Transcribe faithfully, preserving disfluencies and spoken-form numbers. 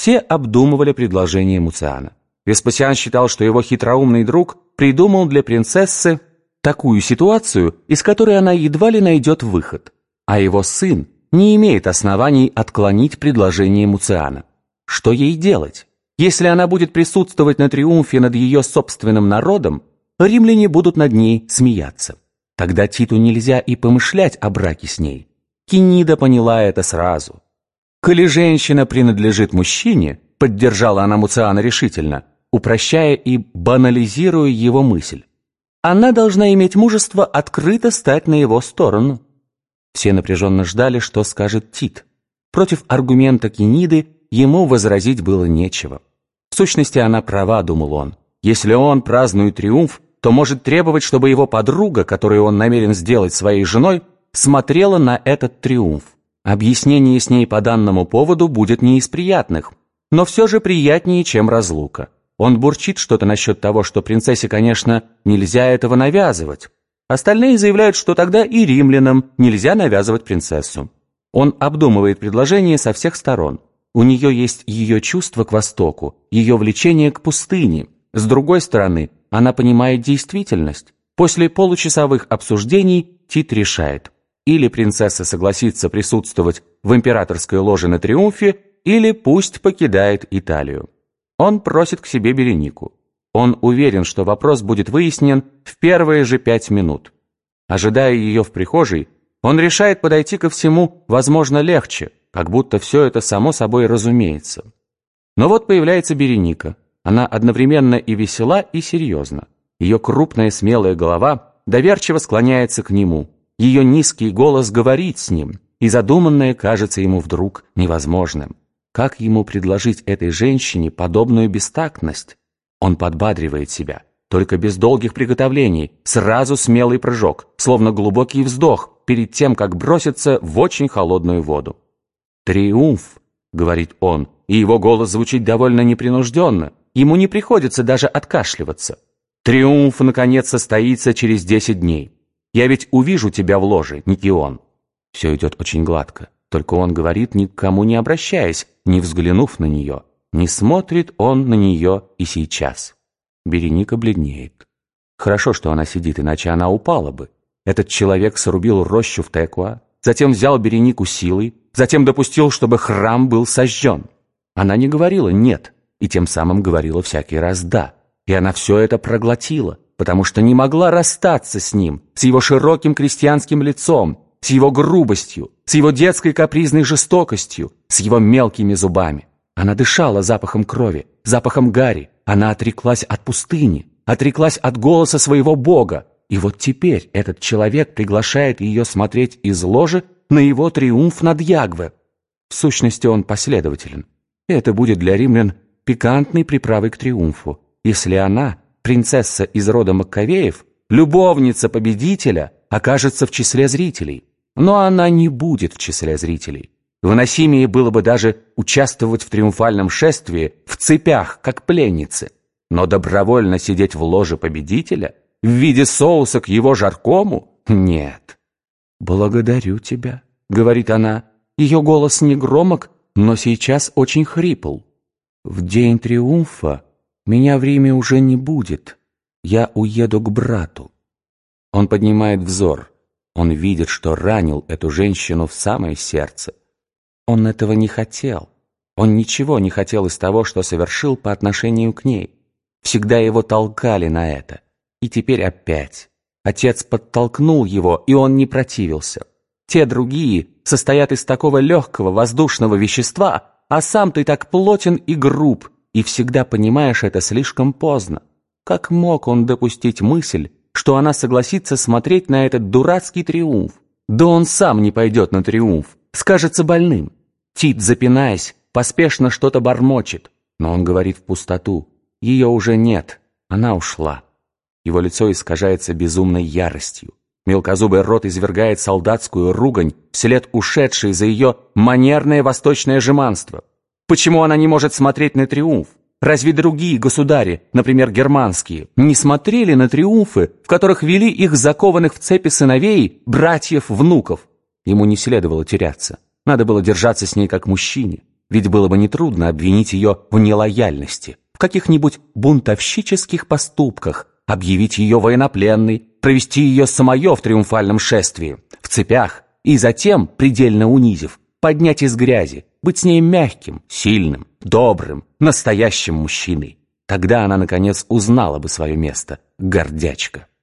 Все обдумывали предложение Муциана. Веспасиан считал, что его хитроумный друг придумал для принцессы такую ситуацию, из которой она едва ли найдет выход, а его сын не имеет оснований отклонить предложение Муциана. Что ей делать? Если она будет присутствовать на триумфе над ее собственным народом, римляне будут над ней смеяться. Тогда Титу нельзя и помышлять о браке с ней. Кинида поняла это сразу. «Коли женщина принадлежит мужчине», поддержала она Муциана решительно, упрощая и банализируя его мысль, она должна иметь мужество открыто стать на его сторону. Все напряженно ждали, что скажет Тит. Против аргумента Киниды ему возразить было нечего. В сущности, она права, думал он. Если он празднует триумф, то может требовать, чтобы его подруга, которую он намерен сделать своей женой, смотрела на этот триумф. Объяснение с ней по данному поводу будет не из приятных, но все же приятнее, чем разлука. Он бурчит что-то насчет того, что принцессе, конечно, нельзя этого навязывать. Остальные заявляют, что тогда и римлянам нельзя навязывать принцессу. Он обдумывает предложение со всех сторон. У нее есть ее чувство к Востоку, ее влечение к пустыне. С другой стороны, она понимает действительность. После получасовых обсуждений Тит решает: или принцесса согласится присутствовать в императорской ложе на триумфе, или пусть покидает Италию. Он просит к себе Беренику. Он уверен, что вопрос будет выяснен в первые же пять минут. Ожидая ее в прихожей, он решает подойти ко всему, возможно, легче, как будто все это само собой разумеется. Но вот появляется Береника. Она одновременно и весела, и серьезна. Ее крупная смелая голова доверчиво склоняется к нему. Ее низкий голос говорит с ним, и задуманное кажется ему вдруг невозможным. Как ему предложить этой женщине подобную бестактность? Он подбадривает себя. Только без долгих приготовлений, сразу смелый прыжок, словно глубокий вздох, перед тем, как броситься в очень холодную воду. «Триумф», — говорит он, и его голос звучит довольно непринужденно. Ему не приходится даже откашливаться. «Триумф, наконец, состоится через десять дней. Я ведь увижу тебя в ложе, Никион». Все идет очень гладко, только он говорит, ни к кому не обращаясь, не взглянув на нее. Не смотрит он на нее и сейчас. Береника бледнеет. Хорошо, что она сидит, иначе она упала бы. Этот человек срубил рощу в Текуа, затем взял Беренику силой, затем допустил, чтобы храм был сожжен. Она не говорила «нет», и тем самым говорила всякий раз «да». И она все это проглотила, потому что не могла расстаться с ним, с его широким крестьянским лицом, с его грубостью, с его детской капризной жестокостью, с его мелкими зубами. Она дышала запахом крови, запахом гари. Она отреклась от пустыни, отреклась от голоса своего Бога. И вот теперь этот человек приглашает ее смотреть из ложи на его триумф над Ягве. В сущности, он последователен. И это будет для римлян пикантной приправой к триумфу, если она, принцесса из рода Маккавеев, любовница победителя, окажется в числе зрителей. Но она не будет в числе зрителей. Выносимее было бы даже участвовать в триумфальном шествии в цепях, как пленницы. Но добровольно сидеть в ложе победителя в виде соуса к его жаркому? Нет. «Благодарю тебя», — говорит она. Ее голос не громок, но сейчас очень хрипл. «В день триумфа меня в Риме уже не будет. Я уеду к брату». Он поднимает взор. Он видит, что ранил эту женщину в самое сердце. Он этого не хотел. Он ничего не хотел из того, что совершил по отношению к ней. Всегда его толкали на это. И теперь опять. Отец подтолкнул его, и он не противился. Те другие состоят из такого легкого воздушного вещества, а сам ты так плотен и груб, и всегда понимаешь это слишком поздно. Как мог он допустить мысль, что она согласится смотреть на этот дурацкий триумф? Да он сам не пойдет на триумф, скажется больным. Тит, запинаясь, поспешно что-то бормочет, но он говорит в пустоту. Ее уже нет, она ушла. Его лицо искажается безумной яростью. Мелкозубый рот извергает солдатскую ругань вслед ушедшей за ее манерное восточное жеманство. Почему она не может смотреть на триумф? Разве другие государи, например, германские, не смотрели на триумфы, в которых вели их закованных в цепи сыновей, братьев, внуков? Ему не следовало теряться. Надо было держаться с ней как мужчине. Ведь было бы нетрудно обвинить ее в нелояльности, в каких-нибудь бунтовщических поступках, объявить ее военнопленной, провести ее самое в триумфальном шествии, в цепях, и затем, предельно унизив, поднять из грязи, быть с ней мягким, сильным, добрым, настоящим мужчиной. Тогда она, наконец, узнала бы свое место, гордячка.